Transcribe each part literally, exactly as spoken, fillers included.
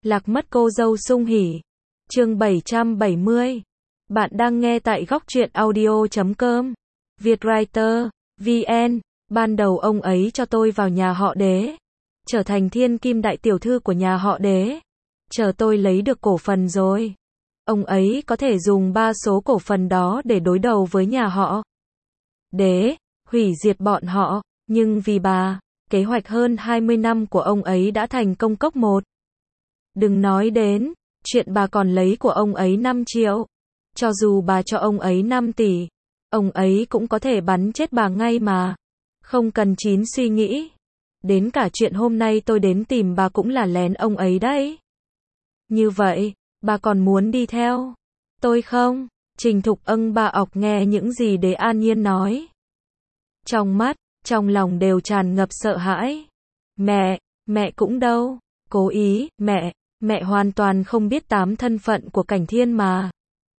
Lạc mất cô dâu sung hỉ. Chương bảy trăm bảy mươi. Bạn đang nghe tại góc truyện audio chấm com. Vietwriter, vê en. Ban đầu ông ấy cho tôi vào nhà họ Đế, trở thành thiên kim đại tiểu thư của nhà họ Đế. Chờ tôi lấy được cổ phần rồi, ông ấy có thể dùng ba số cổ phần đó để đối đầu với nhà họ Đế, hủy diệt bọn họ. Nhưng vì bà, kế hoạch hơn hai mươi năm của ông ấy đã thành công cốc một. Đừng nói đến chuyện bà còn lấy của ông ấy năm triệu. Cho dù bà cho ông ấy năm tỷ, ông ấy cũng có thể bắn chết bà ngay mà. Không cần chín suy nghĩ. Đến cả chuyện hôm nay tôi đến tìm bà cũng là lén ông ấy đấy. Như vậy, bà còn muốn đi theo tôi không? Trình Thục âng bà ọc nghe những gì Đế An Nhiên nói. Trong mắt, trong lòng đều tràn ngập sợ hãi. Mẹ, mẹ cũng đâu. Cố ý, mẹ, mẹ hoàn toàn không biết tám thân phận của Cảnh Thiên mà.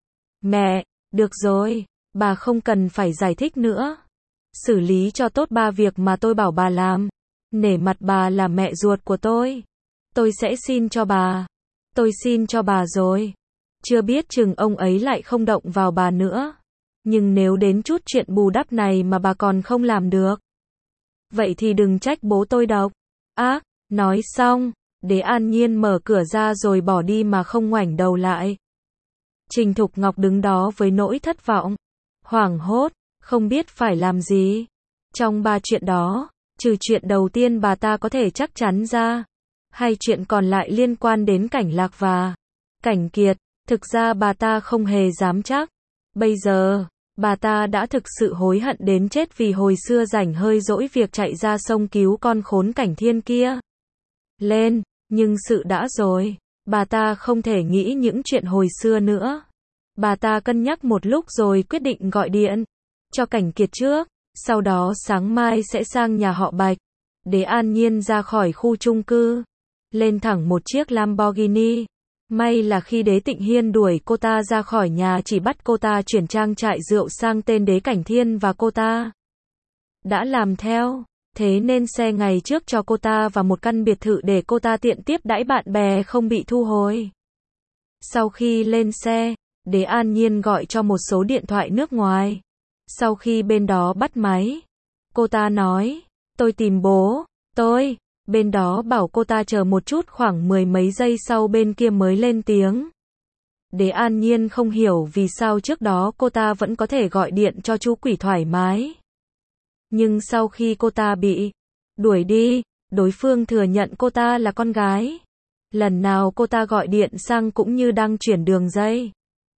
Mẹ, được rồi, bà không cần phải giải thích nữa. Xử lý cho tốt ba việc mà tôi bảo bà làm. Nể mặt bà là mẹ ruột của tôi. Tôi sẽ xin cho bà. Tôi xin cho bà rồi. Chưa biết chừng ông ấy lại không động vào bà nữa. Nhưng nếu đến chút chuyện bù đắp này mà bà còn không làm được, vậy thì đừng trách bố tôi độc ác. Nói xong, Đế An Nhiên mở cửa ra rồi bỏ đi mà không ngoảnh đầu lại. Trình Thục Ngọc đứng đó với nỗi thất vọng, hoảng hốt, không biết phải làm gì. Trong ba chuyện đó, trừ chuyện đầu tiên bà ta có thể chắc chắn ra, hay chuyện còn lại liên quan đến Cảnh Lạc và Cảnh Kiệt, thực ra bà ta không hề dám chắc. Bây giờ, bà ta đã thực sự hối hận đến chết vì hồi xưa rảnh hơi dỗi việc chạy ra sông cứu con khốn Cảnh Thiên kia lên, nhưng sự đã rồi, bà ta không thể nghĩ những chuyện hồi xưa nữa. Bà ta cân nhắc một lúc rồi quyết định gọi điện cho Cảnh Kiệt trước, sau đó sáng mai sẽ sang nhà họ Bạch. Đế An Nhiên ra khỏi khu chung cư, lên thẳng một chiếc Lamborghini. May là khi Đế Tịnh Hiên đuổi cô ta ra khỏi nhà chỉ bắt cô ta chuyển trang trại rượu sang tên Đế Cảnh Thiên và cô ta đã làm theo. Thế nên xe ngày trước cho cô ta vào một căn biệt thự để cô ta tiện tiếp đãi bạn bè không bị thu hồi. Sau khi lên xe, Đế An Nhiên gọi cho một số điện thoại nước ngoài. Sau khi bên đó bắt máy, cô ta nói, tôi tìm bố tôi. Bên đó bảo cô ta chờ một chút, khoảng mười mấy giây sau bên kia mới lên tiếng. Đế An Nhiên không hiểu vì sao trước đó cô ta vẫn có thể gọi điện cho chú Quỷ thoải mái. Nhưng sau khi cô ta bị đuổi đi, đối phương thừa nhận cô ta là con gái. Lần nào cô ta gọi điện sang cũng như đang chuyển đường dây.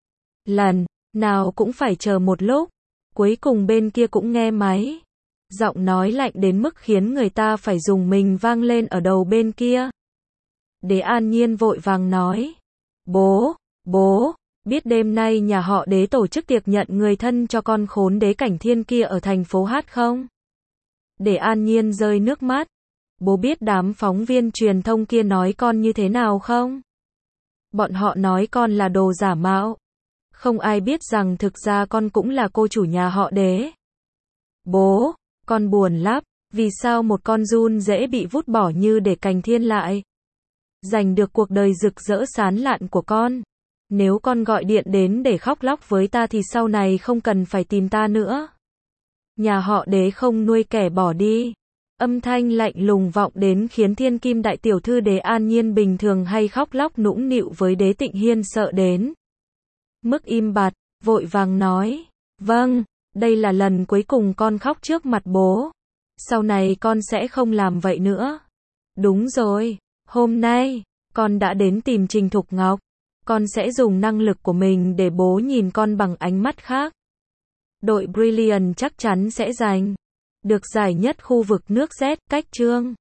Lần nào cũng phải chờ một lúc. Cuối cùng bên kia cũng nghe máy. Giọng nói lạnh đến mức khiến người ta phải dùng mình vang lên ở đầu bên kia. Đế An Nhiên vội vàng nói. Bố, bố, biết đêm nay nhà họ Đế tổ chức tiệc nhận người thân cho con khốn Đế Cảnh Thiên kia ở thành phố Hát không? Đế An Nhiên rơi nước mắt. Bố biết đám phóng viên truyền thông kia nói con như thế nào không? Bọn họ nói con là đồ giả mạo. Không ai biết rằng thực ra con cũng là cô chủ nhà họ Đế. Bố, con buồn lắm, vì sao một con giun dễ bị vứt bỏ như Đế Cảnh Thiên lại giành được cuộc đời rực rỡ sáng lạn của con. Nếu con gọi điện đến để khóc lóc với ta thì sau này không cần phải tìm ta nữa. Nhà họ Đế không nuôi kẻ bỏ đi. Âm thanh lạnh lùng vọng đến khiến thiên kim đại tiểu thư Đế An Nhiên bình thường hay khóc lóc nũng nịu với Đế Tịnh Hiên sợ đến mức im bặt, vội vàng nói, vâng, đây là lần cuối cùng con khóc trước mặt bố. Sau này con sẽ không làm vậy nữa. Đúng rồi, hôm nay, con đã đến tìm Trình Thục Ngọc. Con sẽ dùng năng lực của mình để bố nhìn con bằng ánh mắt khác. Đội Brilliant chắc chắn sẽ giành được giải nhất khu vực nước Z cách chương.